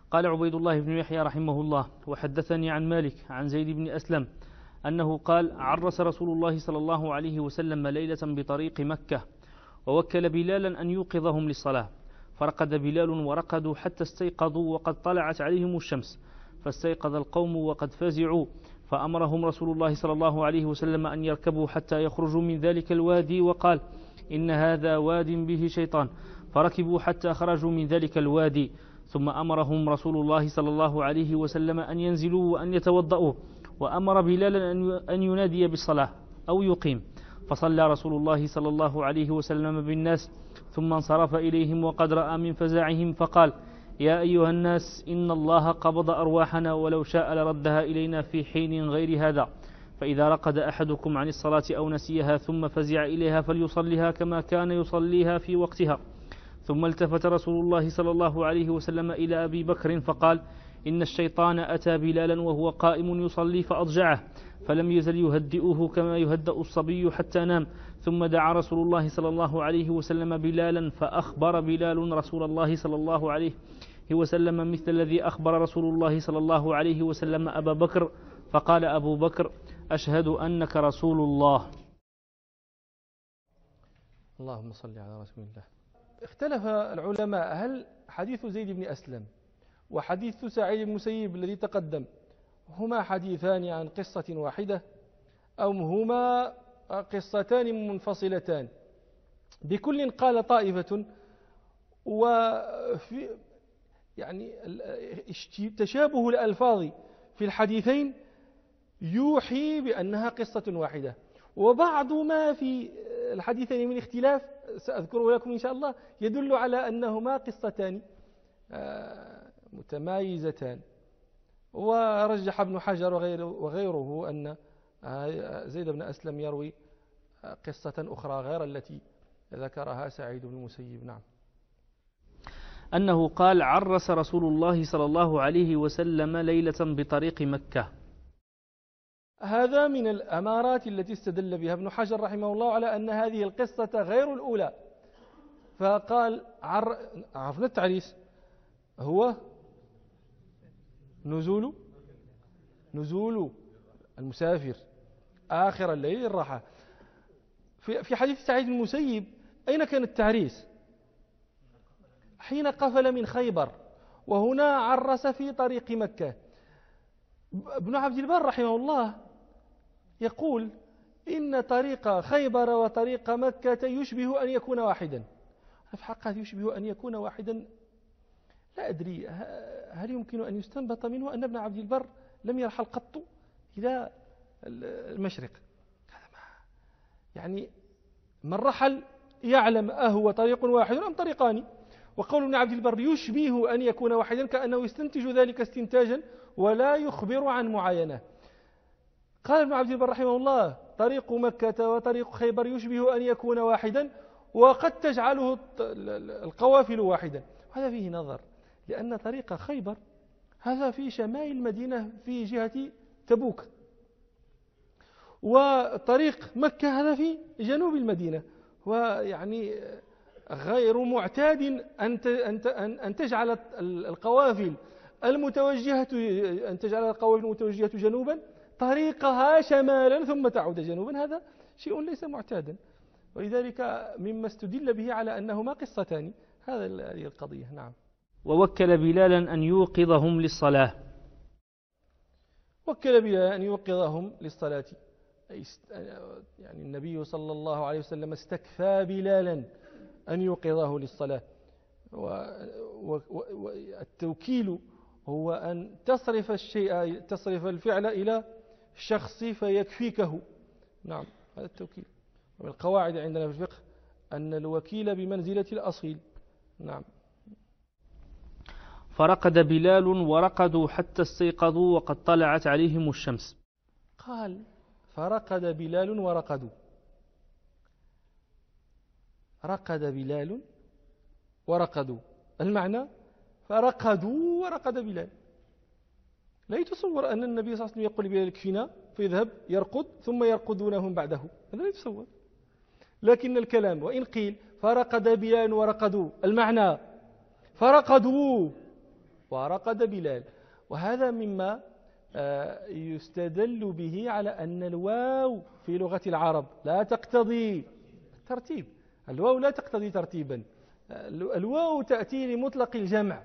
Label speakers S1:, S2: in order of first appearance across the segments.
S1: قال عبيد الله بن يحيى رحمه الله: وحدثني عن مالك عن زيد بن أسلم أنه قال: عرس رسول الله صلى الله عليه وسلم ليلة بطريق مكة، ووكل بلالا أن يوقظهم للصلاة، فرقد بلال ورقدوا حتى استيقظوا وقد طلعت عليهم الشمس، فاستيقظ القوم وقد فزعوا، فأمرهم رسول الله صلى الله عليه وسلم أن يركبوا حتى يخرجوا من ذلك الوادي، وقال: إن هذا واد به شيطان، فركبوا حتى خرجوا من ذلك الوادي، ثم أمرهم رسول الله صلى الله عليه وسلم أن ينزلوا وأن يتوضأوا، وأمر بلالا أن ينادي بالصلاة أو يقيم، فصلى رسول الله صلى الله عليه وسلم بالناس، ثم انصرف إليهم وقد رأى من فزعهم فقال: يا أيها الناس، إن الله قبض أرواحنا ولو شاء لردها إلينا في حين غير هذا، فإذا رقد أحدكم عن الصلاة أو نسيها ثم فزع إليها فليصليها كما كان يصليها في وقتها. ثم التفت رسول الله صلى الله عليه وسلم إلى أبي بكر فقال: إن الشيطان أتى بلالا وهو قائم يصلي فأضجعه، فلم يزل يهدئه كما يهدأ الصبي حتى نام. ثم دعا رسول الله صلى الله عليه وسلم بلالا، فأخبر بلال رسول الله صلى الله عليه وسلم مثل الذي أخبر رسول الله صلى الله عليه وسلم أبا بكر، فقال أبو بكر: أشهد أنك رسول الله.
S2: اللهم صل على رسول الله. اختلف العلماء هل حديث زيد بن أسلم وحديث سعيد بن المسيب الذي تقدم هما حديثان عن قصة واحدة أو هما قصتان منفصلتان. بكل قال طائفة، وفي يعني تشابه الألفاظ في الحديثين يوحي بأنها قصة واحدة، وبعض ما في الحديثين من اختلاف سأذكره لكم إن شاء الله يدل على أنهما قصتان متمايزتان. ورجح ابن حجر وغيره أن زيد بن أسلم يروي قصة أخرى غير التي ذكرها سعيد بن المسيب. نعم.
S1: أنه قال: عرس رسول الله صلى الله عليه وسلم ليلة بطريق مكة.
S2: هذا من الأمارات التي استدل بها ابن حجر رحمه الله على أن هذه القصة غير الأولى، فقال عرفنا التعريس هو نزول المسافر آخر الليل الراحة. في حديث سعيد بن المسيب أين كان التعريس؟ حين قفل من خيبر، وهنا عرس في طريق مكة. ابن عبد البر رحمه الله يقول إن طريق خيبر وطريق مكة يشبه أن يكون واحدا. في حقه يشبه أن يكون واحدا، لا أدري هل يمكن أن يستنبط منه أن ابن عبد البر لم يرحل قط إلى المشرق؟ يعني من رحل يعلم أهو طريق واحد أم طريقان. وقول ابن عبد البر يشبه أن يكون واحدا كأنه يستنتج ذلك استنتاجا ولا يخبر عن معاينة. قال ابن عبد البر رحمه الله: طريق مكة وطريق خيبر يشبه أن يكون واحدا، وقد تجعله القوافل واحدا. هذا فيه نظر، لأن طريق خيبر هذا في شمال المدينة في جهة تبوك، وطريق مكة هذا في جنوب المدينة، ويعني غير معتاد أن تجعل القوافل المتوجهة جنوبا طريقها شمالا ثم تعود جنوبا. هذا شيء ليس معتادا، ولذلك مما استدل به على أنهما قصتان هذه القضية. نعم.
S1: ووكل بلالا أن يوقظهم للصلاة.
S2: وكل بلالا أن يوقظهم للصلاة، يعني النبي صلى الله عليه وسلم استكفى بلالا أن يوقظه للصلاة. والتوكيل هو أن تصرف الفعل إلى الشخص فيكفيكه. نعم، هذا التوكيل. ومن القواعد عندنا في الفقه أن الوكيل بمنزلة الأصيل. نعم.
S1: فرقد بلال ورقدوا حتى استيقظوا وقد طلعت عليهم الشمس.
S2: قال: فرقد بلال ورقدوا. رقد بلال ورقدوا، المعنى فرقدوا ورقد بلال. لا يتصور أن النبي صلى الله عليه وسلم يقول بلال اكفنا فيذهب يرقد ثم يرقدونهم بعده، هذا لا يتصور. لكن الكلام وإن قيل فرقد بلال ورقدوا، المعنى فرقدوا ورقد بلال. وهذا مما يستدل به على أن الواو في لغة العرب لا تقتضي الترتيب. الواو لا تقتضي ترتيبا، الواو تأتي لمطلق الجمع،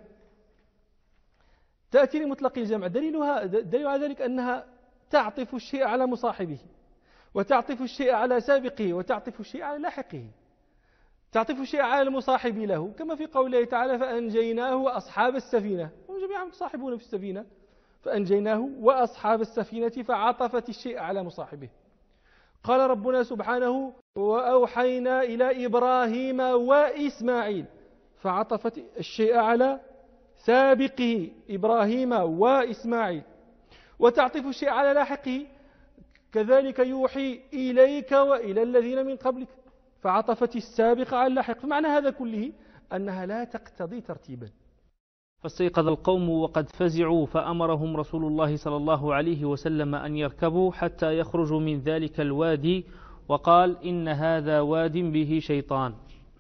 S2: تأتي لمطلق الجمع. دليل على ذلك أنها تعطف الشيء على مصاحبه، وتعطف الشيء على سابقه، وتعطف الشيء على لاحقه، تعطف الشيء على المصاحب له، كما في قوله تعالى فأنجيناه وأصحاب السفينة، هم جميعا متصاحبون في السفينة، فأنجيناه وأصحاب السفينة فعطفت الشيء على مصاحبه. قال ربنا سبحانه وأوحينا إلى إبراهيم وإسماعيل، فعطفت الشيء على سابقه إبراهيم وإسماعيل. وتعطف الشيء على لاحقه، كذلك يوحي إليك وإلى الذين من قبلك، فعطفت السابق على اللاحق. فمعنى هذا كله أنها لا تقتضي ترتيبا.
S1: فاستيقظ القوم وقد فزعوا، فأمرهم رسول الله صلى الله عليه وسلم أن يركبوا حتى يخرجوا من ذلك الوادي، وقال إن هذا واد به شيطان.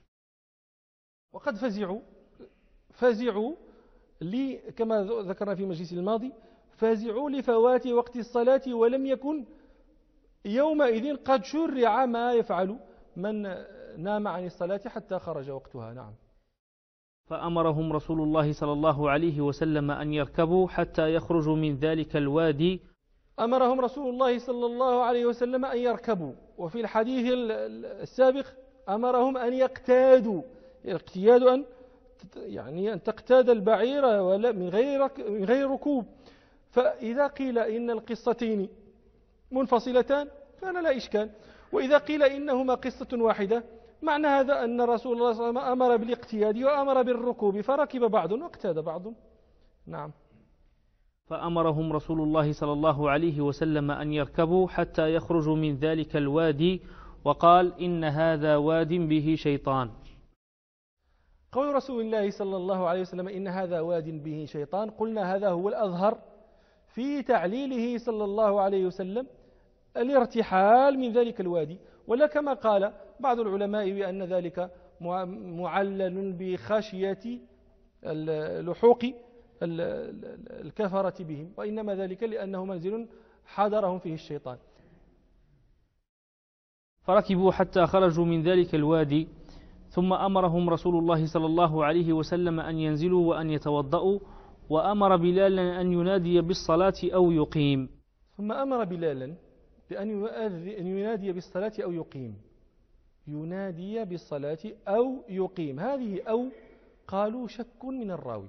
S2: وقد فزعوا كما ذكرنا في المجلس الماضي، فزعوا لفوات وقت الصلاة، ولم يكن يومئذ قد شرع ما يفعل من نام عن الصلاة حتى خرج وقتها. نعم.
S1: فأمرهم رسول الله صلى الله عليه وسلم أن يركبوا حتى يخرجوا من ذلك الوادي.
S2: أمرهم رسول الله صلى الله عليه وسلم أن يركبوا، وفي الحديث السابق أمرهم أن يقتادوا. الاقتياد أن تقتاد البعير من غير ركوب. فإذا قيل إن القصتين منفصلتان كان لا إشكال، وإذا قيل إنهما قصة واحدة معنى هذا أن رسول الله صلى الله عليه وسلم أمر بالاقتياد وأمر بالركوب، فركب بعض واقتاد بعض. نعم.
S1: فأمرهم رسول الله صلى الله عليه وسلم أن يركبوا حتى يخرجوا من ذلك الوادي، وقال إن هذا واد به شيطان.
S2: قول رسول الله صلى الله عليه وسلم إن هذا واد به شيطان، قلنا هذا هو الأظهر في تعليله صلى الله عليه وسلم الارتحال من ذلك الوادي، ولا كما قال بعض العلماء بأن ذلك معلل بخشية لحوق الكفرة بهم، وإنما ذلك لأنه منزل حضرهم فيه الشيطان.
S1: فركبوا حتى خرجوا من ذلك الوادي، ثم أمرهم رسول الله صلى الله عليه وسلم أن ينزلوا وأن يتوضأوا، وأمر بلالا أن ينادي بالصلاة أو يقيم.
S2: ثم أمر بلالا بأن ينادي بالصلاة أو يقيم. ينادي بالصلاة أو يقيم، هذه أو قالوا شك من الراوي،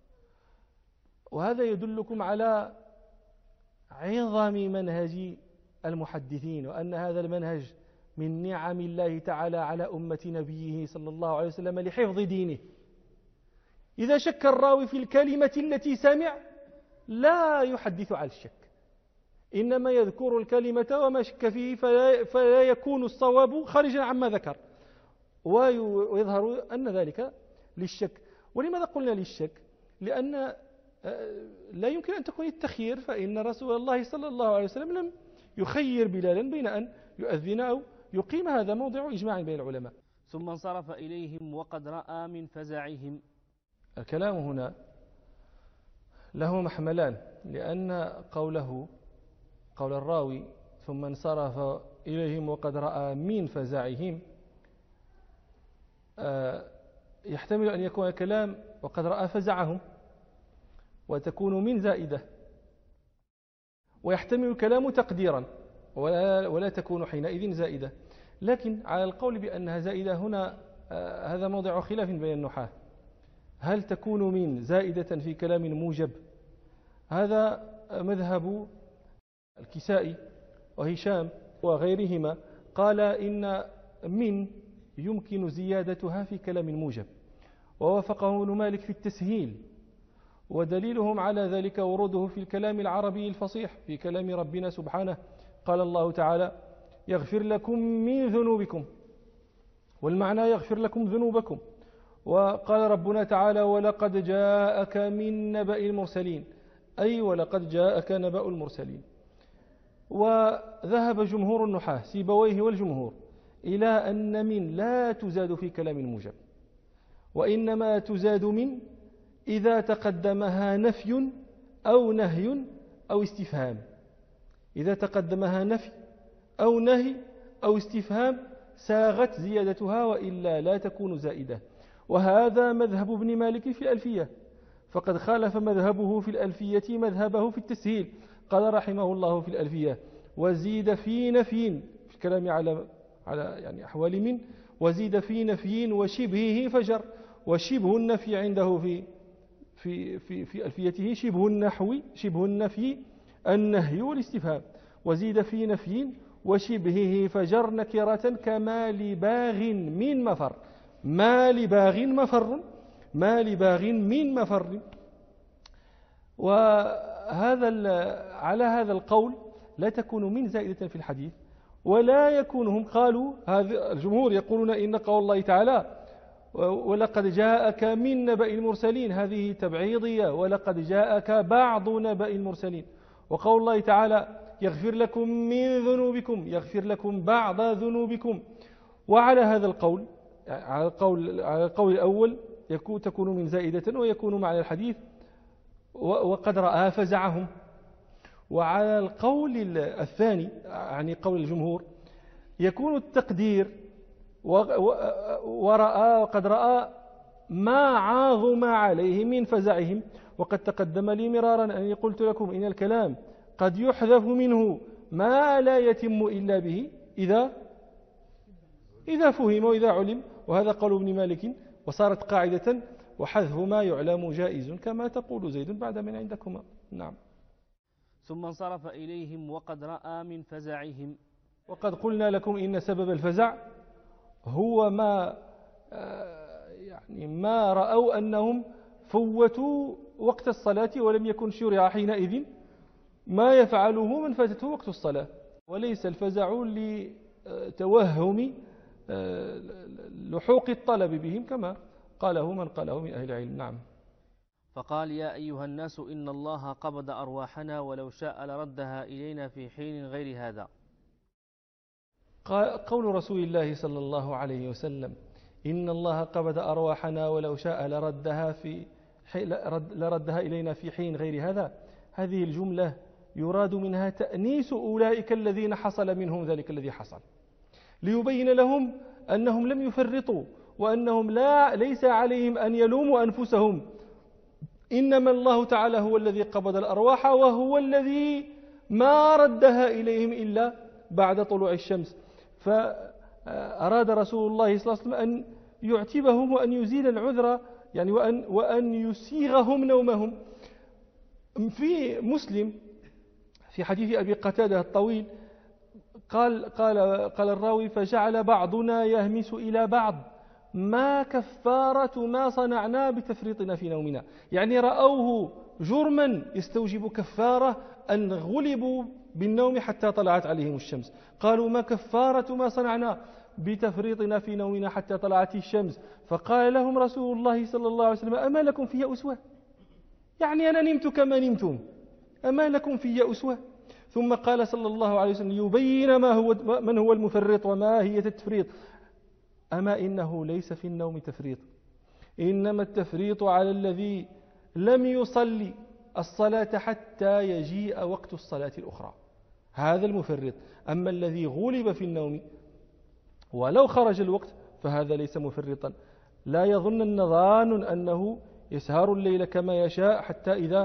S2: وهذا يدلكم على عظم منهج المحدثين، وأن هذا المنهج من نعم الله تعالى على أمة نبيه صلى الله عليه وسلم لحفظ دينه. إذا شك الراوي في الكلمة التي سمع لا يحدث على الشك، إنما يذكر الكلمة وما شك فيه، فلا يكون الصواب خارجا عما ذكر، ويظهر أن ذلك للشك. ولماذا قلنا للشك؟ لأن لا يمكن أن تكون التخيير، فإن رسول الله صلى الله عليه وسلم لم يخير بلالا بين أن يؤذن أو يقيم، هذا موضع إجماع بين العلماء.
S1: ثم انصرف إليهم وقد رأى من فزعهم.
S2: الكلام هنا له محملان، لأن قول الراوي ثم انصرف إليهم وقد رأى من فزعهم يحتمل أن يكون الكلام وقد رأى فزعهم وتكون من زائدة، ويحتمل الكلام تقديرا ولا تكون حينئذ زائدة. لكن على القول بأنها زائدة هنا هذا موضع خلاف بين النحاة، هل تكون من زائدة في كلام موجب؟ هذا مذهب الكسائي وهشام وغيرهما، قال إن من يمكن زيادتها في كلام موجب، ووافقه ابن مالك في التسهيل، ودليلهم على ذلك وروده في الكلام العربي الفصيح في كلام ربنا سبحانه. قال الله تعالى يغفر لكم من ذنوبكم، والمعنى يغفر لكم ذنوبكم. وقال ربنا تعالى ولقد جاءك من نبأ المرسلين، أي ولقد جاءك نبأ المرسلين. وذهب جمهور النحاة سيبويه والجمهور إلى أن من لا تزاد في كلام موجب، وإنما تزاد من إذا تقدمها نفي أو نهي أو استفهام. إذا تقدمها نفي أو نهي أو استفهام ساغت زيادتها، وإلا لا تكون زائدة. وهذا مذهب ابن مالك في الألفية، فقد خالف مذهبه في الألفية مذهبه في التسهيل. قال رحمه الله في الألفية: وزيد في نفي، في الكلام على يعني أحوال من، وزيد في نفي وشبهه فجر. وشبه النفي عنده في ألفيته شبه النفي النهي والاستفهام. وزيد في نفي وشبهه فجر نكرة كما لباغ من مفر. ما لباغ مفر، ما لباغ من مفر. على هذا القول لا تكون من زائدة في الحديث، ولا يكون. هم قالوا، هذا الجمهور يقولون إن قول الله تعالى: ولقد جاءك من نبأ المرسلين، هذه تبعيضية، ولقد جاءك بعض نبأ المرسلين. وقول الله تعالى: يغفر لكم من ذنوبكم، يغفر لكم بعض ذنوبكم. وعلى هذا القول، على القول الأول تكون من زائدة ويكون معنى الحديث وقد رأى فزعهم. وعلى القول الثاني، يعني قول الجمهور، يكون التقدير ورأى وقد رأى ما عاظم عليه من فزعهم. وقد تقدم لي مرارا أني قلت لكم إن الكلام قد يحذف منه ما لا يتم إلا به إذا فهم وإذا علم. وهذا قول ابن مالك، وصارت قاعدة: وحذف ما يعلم جائز كما تقول زيد بعد من عندكما. نعم.
S1: ثم انصرف إليهم وقد رأى من فزعهم.
S2: وقد قلنا لكم إن سبب الفزع هو ما رأوا أنهم فوتوا وقت الصلاة ولم يكن شرع حينئذ ما يفعله من فاتته وقت الصلاة، وليس الفزع لتوهم لحوق الطلب بهم كما قاله من قاله من أهل العلم. نعم.
S1: فقال: يا أيها الناس إن الله قبض أرواحنا ولو شاء لردها إلينا في حين غير هذا.
S2: قول رسول الله صلى الله عليه وسلم: إن الله قبض أرواحنا ولو شاء لردها إلينا في حين غير هذا، هذه الجملة يراد منها تأنيس أولئك الذين حصل منهم ذلك الذي حصل، ليبين لهم أنهم لم يفرطوا، وأنهم ليس عليهم أن يلوموا أنفسهم، إنما الله تعالى هو الذي قبض الأرواح، وهو الذي ما ردها إليهم إلا بعد طلوع الشمس. فأراد رسول الله صلى الله عليه وسلم أن يعتبهم وأن يزيل العذر، يعني وأن يسيغهم نومهم. في مسلم في حديث أبي قتادة الطويل قال الراوي: فجعل بعضنا يهمس إلى بعض ما كفارة ما صنعنا بتفريطنا في نومنا. يعني رأوه جرما يستوجب كفارة أن غلبوا بالنوم حتى طلعت عليهم الشمس. قالوا: ما كفارة ما صنعنا بتفريطنا في نومنا حتى طلعت الشمس؟ فقال لهم رسول الله صلى الله عليه وسلم: أما لكم في أسوة؟ يعني أنا نمت كما نمتم، أما لكم في أسوة؟ ثم قال صلى الله عليه وسلم يبين من هو المفرط وما هي التفريط: أما إنه ليس في النوم تفريط، إنما التفريط على الذي لم يصلي الصلاة حتى يجيء وقت الصلاة الأخرى، هذا المفرط. أما الذي غلب في النوم ولو خرج الوقت فهذا ليس مفرطا. لا يظن النظان أنه يسهر الليل كما يشاء حتى إذا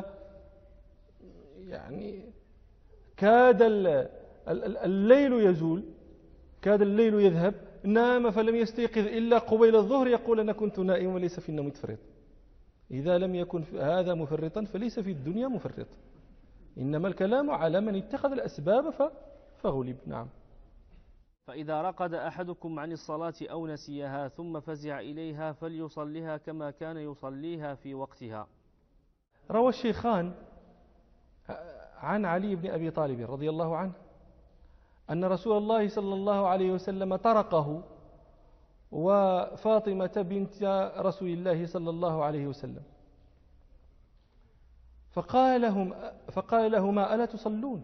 S2: يعني كاد الليل يزول، كاد الليل يذهب، نام فلم يستيقظ إلا قبيل الظهر يقول: أنا كنت نائم وليس في النوم تفريط. إذا لم يكن هذا مفرطا فليس في الدنيا مفرط، إنما الكلام على من اتخذ الأسباب فغلب. نعم.
S1: فإذا رقد أحدكم عن الصلاة أو نسيها ثم فزع إليها فليصليها كما كان يصليها في وقتها.
S2: روى الشيخان عن علي بن أبي طالب رضي الله عنه أن رسول الله صلى الله عليه وسلم طرقه وفاطمة بنت رسول الله صلى الله عليه وسلم، فقال لهما: ألا تصلون؟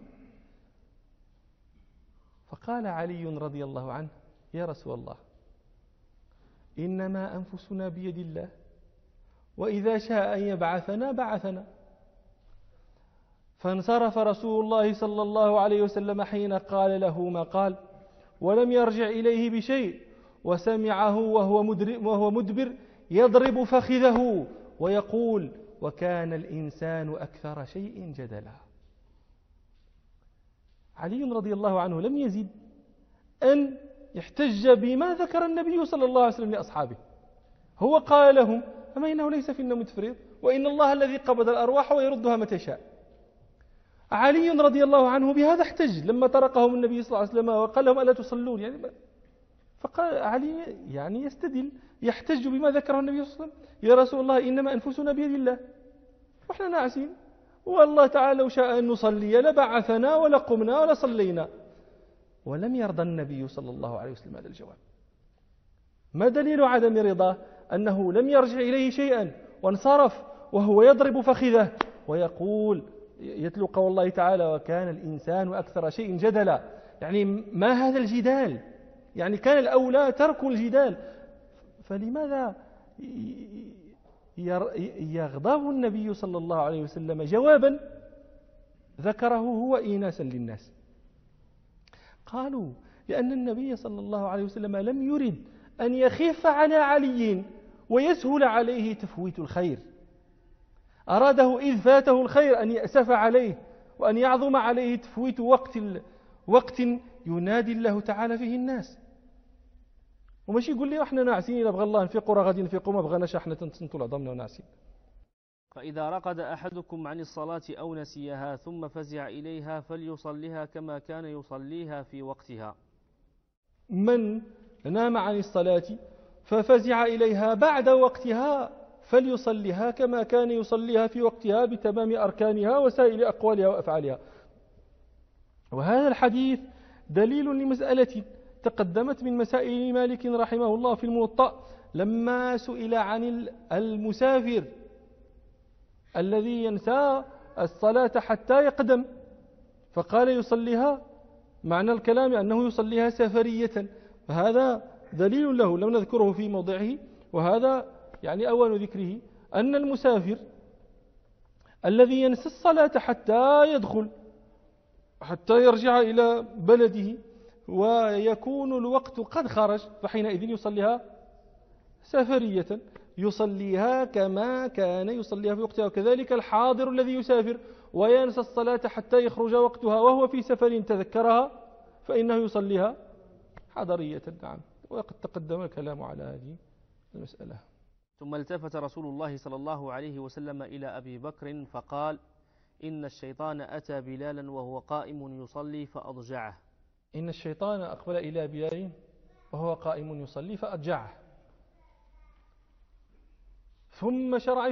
S2: فقال علي رضي الله عنه: يا رسول الله، إنما أنفسنا بيد الله، وإذا شاء أن يبعثنا بعثنا. فانصرف رسول الله صلى الله عليه وسلم حين قال له ما قال، ولم يرجع إليه بشيء، وسمعه وهو مدبر يضرب فخذه ويقول: وكان الإنسان أكثر شيء جدلا. علي رضي الله عنه لم يزد أن يحتج بما ذكر النبي صلى الله عليه وسلم لأصحابه. هو قال لهم: أما إنه ليس في النوم تفريط، وإن الله الذي قبض الأرواح ويردها متى شاء. علي رضي الله عنه بهذا احتج لما طرقهم النبي صلى الله عليه وسلم وقال لهم: ألا تصلون؟ فقال علي يستدل، يحتج بما ذكره النبي صلى الله عليه وسلم: يا رسول الله، إنما أنفسنا بيد الله، وإحنا ناعسين، والله تعالى لو شاء أن نصلي لبعثنا ولقمنا ولصلينا. ولم يرضى النبي صلى الله عليه وسلم هذا الجواب. ما دليل عدم رضاه؟ أنه لم يرجع إليه شيئا وانصرف وهو يضرب فخذه ويقول، يتلو قول الله تعالى: وكان الإنسان أكثر شيء جدلا. يعني ما هذا الجدال؟ يعني كان الأولى ترك الجدال. فلماذا يغضب النبي صلى الله عليه وسلم جوابا ذكره هو إيناسا للناس؟ قالوا: لأن النبي صلى الله عليه وسلم لم يرد أن يخف على علي ويسهل عليه تفويت الخير. أراده إذ فاته الخير أن يأسف عليه وأن يعظم عليه تفويت وقت ينادي الله تعالى فيه الناس. وماشي يقول لي احنا ناعسين، إذا بغى الله نفيقوا راه غادي نفيقوا، ما بغاناش احنا تنصنتوا العظامنا وناعسين.
S1: فإذا رقد أحدكم عن الصلاة أو نسيها ثم فزع إليها فليصليها كما كان يصليها في وقتها.
S2: من نام عن الصلاة ففزع إليها بعد وقتها فليصليها كما كان يصليها في وقتها بتمام أركانها وسائر أقوالها وأفعالها. وهذا الحديث دليل لمسألة تقدمت من مسائل مالك رحمه الله في الموطأ، لما سئل عن المسافر الذي ينسى الصلاة حتى يقدم، فقال يصليها، معنى الكلام أنه يصليها سفرية. فهذا دليل له لم نذكره في موضعه، وهذا يعني أول ذكره أن المسافر الذي ينسى الصلاة حتى يدخل، حتى يرجع إلى بلده ويكون الوقت قد خرج، فحينئذ يصليها سفرية، يصليها كما كان يصليها في وقتها. وكذلك الحاضر الذي يسافر وينسى الصلاة حتى يخرج وقتها وهو في سفر تذكرها فإنه يصليها حضرية. نعم، وقد تقدم الكلام على هذه المسألة.
S1: ثم التفت رسول الله صلى الله عليه وسلم إلى أبي بكر فقال: إن الشيطان أتى بلالا وهو قائم يصلي فأضجعه.
S2: إن الشيطان أقبل إلى بلال وهو قائم يصلي فأضجعه. ثم شرع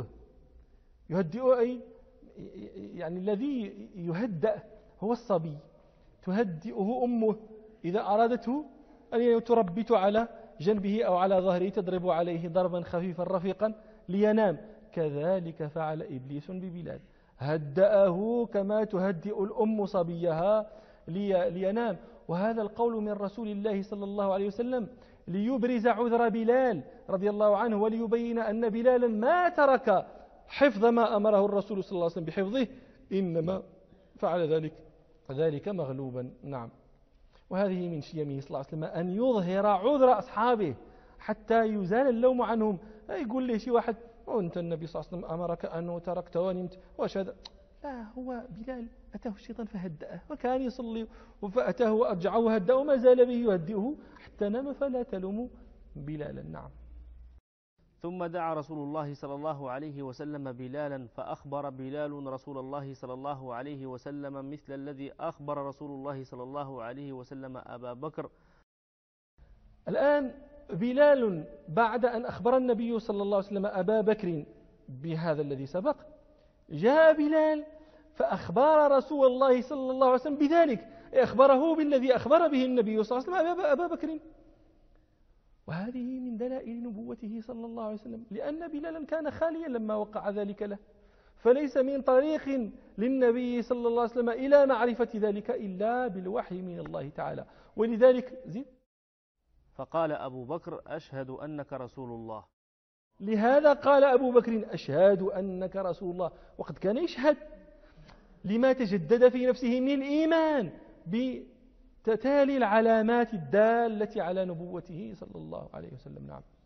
S2: يهدئه أي يعني الذي يهدأ هو الصبي، تهدئه أمه إذا أرادته أن تربت على جنبه أو على ظهره، تضرب عليه ضربا خفيفا رفيقا لينام. كذلك فعل إبليس ببلال، هدأه كما تهدئ الأم صبيها لينام. وهذا القول من رسول الله صلى الله عليه وسلم ليبرز عذر بلال رضي الله عنه، وليبين أن بلالا ما ترك حفظ ما أمره الرسول صلى الله عليه وسلم بحفظه، إنما فعل ذلك مغلوبا. نعم، وهذه من شيمه صلى الله عليه وسلم أن يظهر عذر أصحابه حتى يزال اللوم عنهم. لا يقول لي شي واحد: وأنت النبي صلى الله عليه وسلم أمرك أنه تركت ونمت واش هذا؟ لا، هو بلال أتاه الشيطان فهدأه، وكان يصلي فأتاه وأرجعه وهدأه وما زال به يهدئه حتى نام، فلا تلوموا بلالا. نعم.
S1: ثم دعا رسول الله صلى الله عليه وسلم بلالا، فأخبر بلال رسول الله صلى الله عليه وسلم مثل الذي أخبر رسول الله صلى الله عليه وسلم أبا بكر.
S2: الآن بلال بعد أن أخبر النبي صلى الله عليه وسلم أبا بكر بهذا الذي سبق، جاء بلال فأخبر رسول الله صلى الله عليه وسلم بذلك، أخبره بالذي أخبر به النبي صلى الله عليه وسلم أبا بكر. وهذه من دلائل نبوته صلى الله عليه وسلم، لأن بلالا كان خاليا لما وقع ذلك له، فليس من طريق للنبي صلى الله عليه وسلم إلى معرفة ذلك إلا بالوحي من الله تعالى. ولذلك
S1: فقال أبو بكر: أشهد أنك رسول الله.
S2: لهذا قال أبو بكر أشهد أنك رسول الله، وقد كان يشهد لما تجدد في نفسه من الإيمان بتتالي العلامات الدالة على نبوته صلى الله عليه وسلم. نعم.